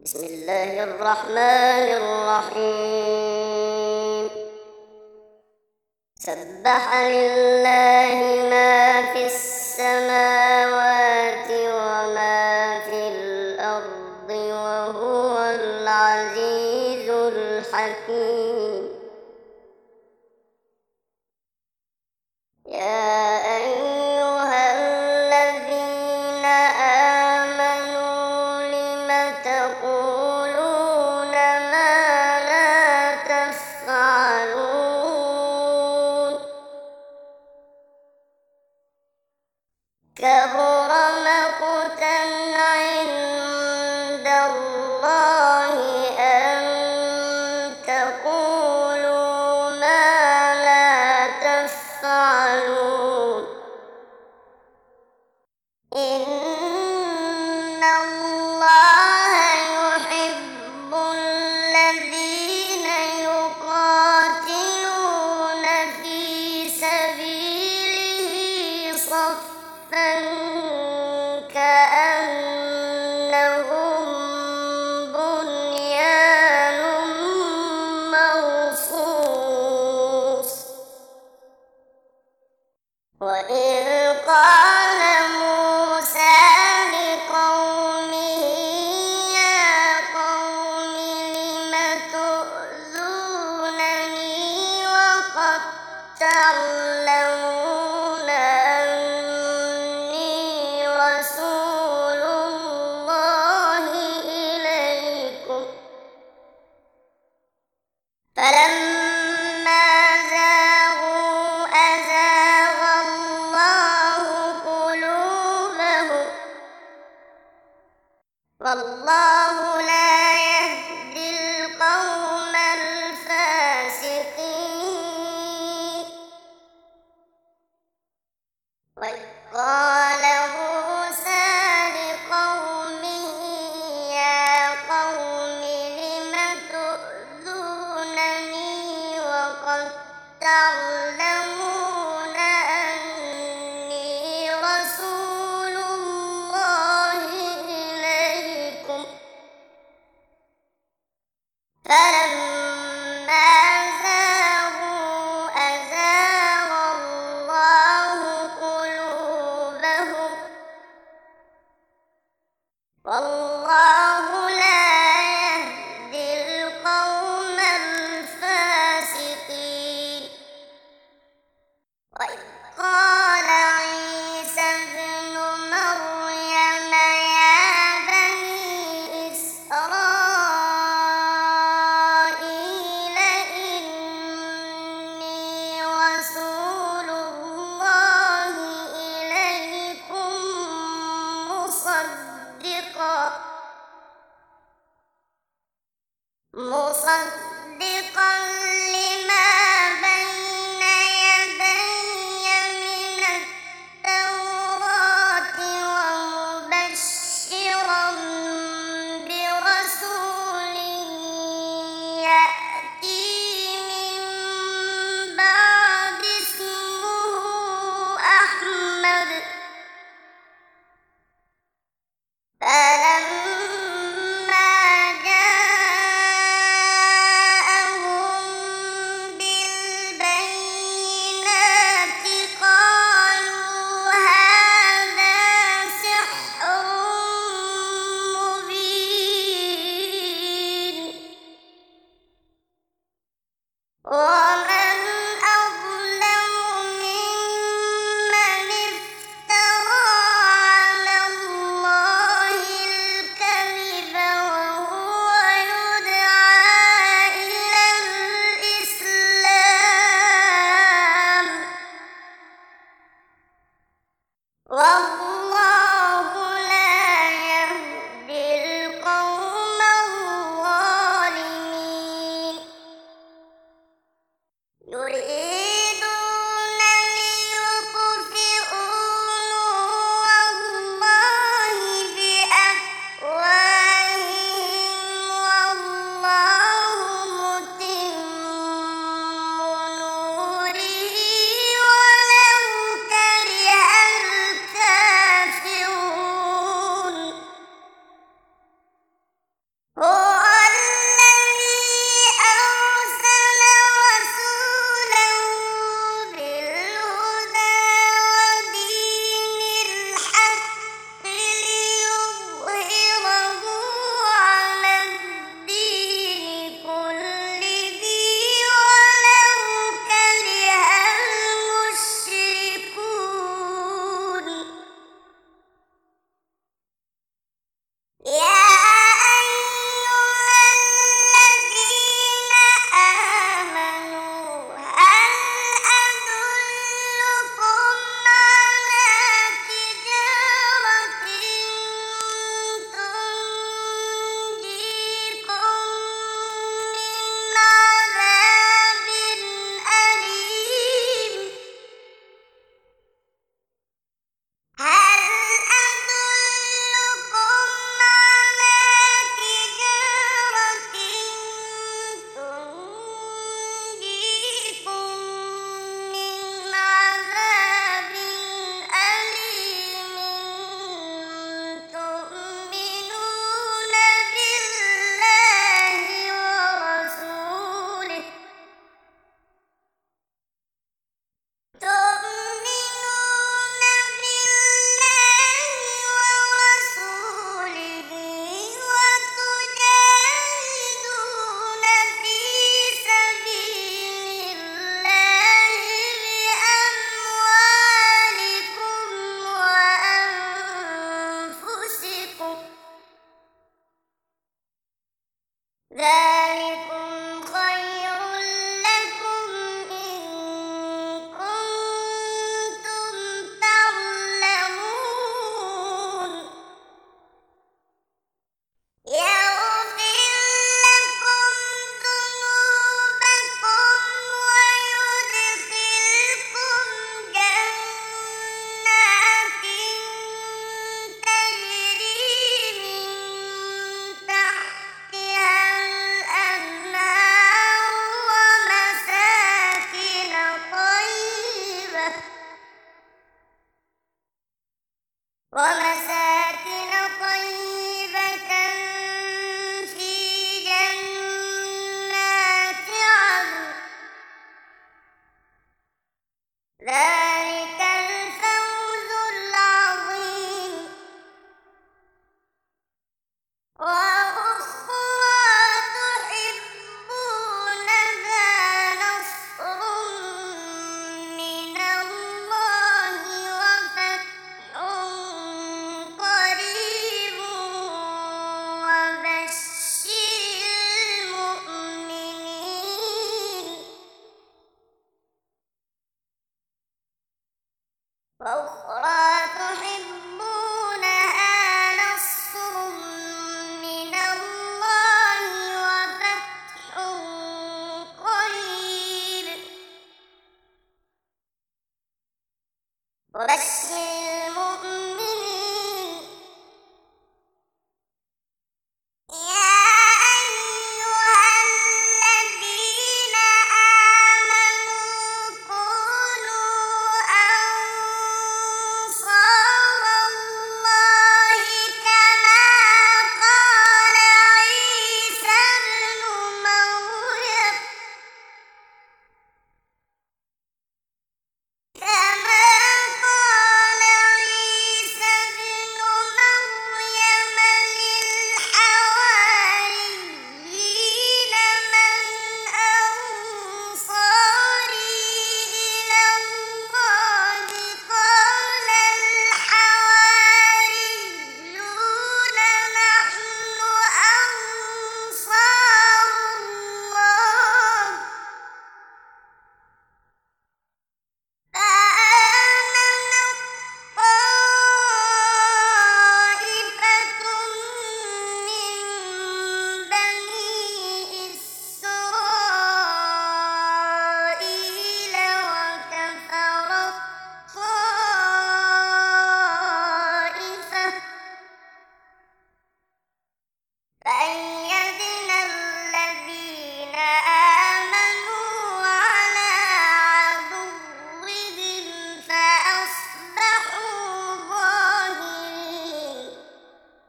بسم الله الرحمن الرحيم. سبح لله ما في السماوات وما في الأرض وهو العزيز الحكيم. يا أيها الذين آمنوا لم تقولون ما لا تفعلون؟ كبر مقتا عند الله أن تقولوا ما لا تفعلون. إن الله يحب الذين يقاتلون في سبيله صفا كأنهم بنيان مرصوص. وإذ قال موسى لقومه يا قوم لم تؤذونني وقد تعلمون أني رسول الله إليكم. فلما زاغوا أزاغ الله قلوبهم والله لا يهدي القوم الفاسقين. وإذ قال موسى لقومه يا قوم لم تؤذونني وقد تعلمون أني رسول الله إليكم. فلما زاغوا أزاغ الله قلوبهم والله لا يهدي القوم الفاسقين. وإذ قال عيسى ابن مريم يا بني إسرائيل إني رسول الله إليكم مصدقا لما بين يدي من التوراة ومبشرا برسول يأتي من بعد اسمه أحمد. فلما جاءهم ذلكم